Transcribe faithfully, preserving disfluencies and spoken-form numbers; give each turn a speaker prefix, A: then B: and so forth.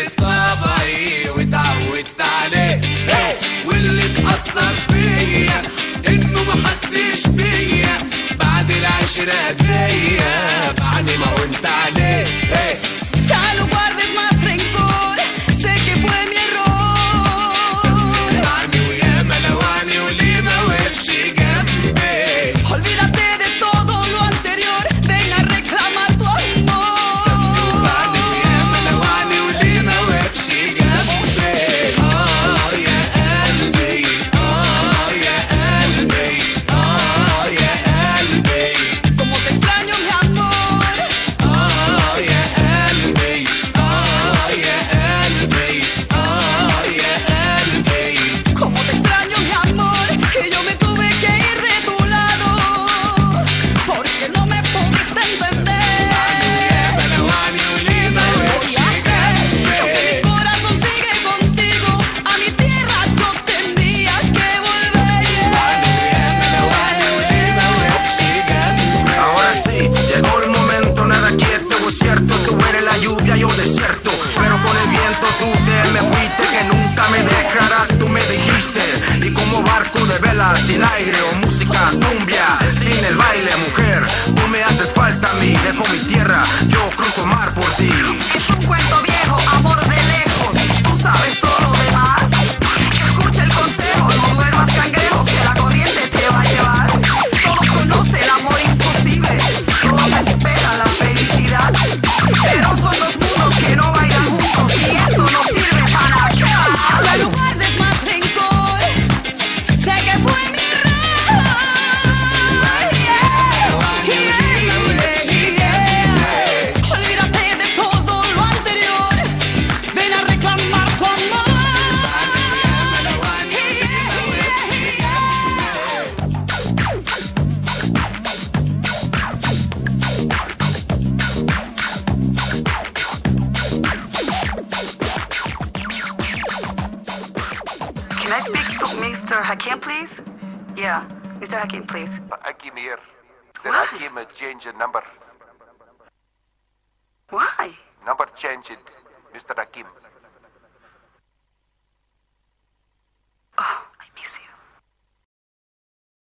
A: طبعي واتعودت عليه، واللي اتأثر فيا انه محسش بيا بعد العشرة دي، بعد ما قلت عليه.
B: Ya no guardes más rencor, sé que fue mi error.
A: سمعني ويا ملواني وليه ما وقفش جنبي.
B: Olvídate de todo lo anterior, ven a reclamar tu amor.
A: سمعني ويا ملواني وليه ما وقفش جنبي. آه يا قلبي، آه يا قلبي، آه يا قلبي.
B: Como te extraño mi amor.
A: آه يا قلبي، آه يا قلبي، آه يا قلبي.
B: Como te extraño mi amor, que yo me tuve que ir de tu lado, porque no me pudiste entender.
A: ملواني وليه ما
B: Voy
A: وقفش
B: a hacer que
A: جنبي.
B: mi corazón sigue contigo, a mi tierra yo tenía que volver.
A: ملواني وليه ما وقفش جنبي.
C: Ahora sí, llegó el momento, nada quieto, es cierto, tú eres la lluvia, yo desierto, pero con el viento tú te me fuiste, que nunca me dejarás, tú me dijiste, y como barco de vela, sin aire o música cumbia, sin el baile, mujer, tú me haces falta a mí, dejo mi tierra, yo cruzo mar por ti.
B: Es un cuento viejo, amor de lejos, tú sabes todo lo demás. Escucha el consejo, no duermas cangrejo, que la corriente te va a llevar. Todos conocen el amor imposible, todos esperan la felicidad, pero son dos mundos que no bailan juntos y eso no sirve para nada. Ya no guardes más rencor, sé que fue mi error. Yeah, yeah, yeah. Olvídate de todo lo anterior, ven a reclamar tu amor. Can I speak to Mister Hakim, please? Yeah, Mister Hakim, please.
D: Hakim here. The
B: Why?
D: Hakim change the number.
B: Why?
D: Number changed, Mister Hakim.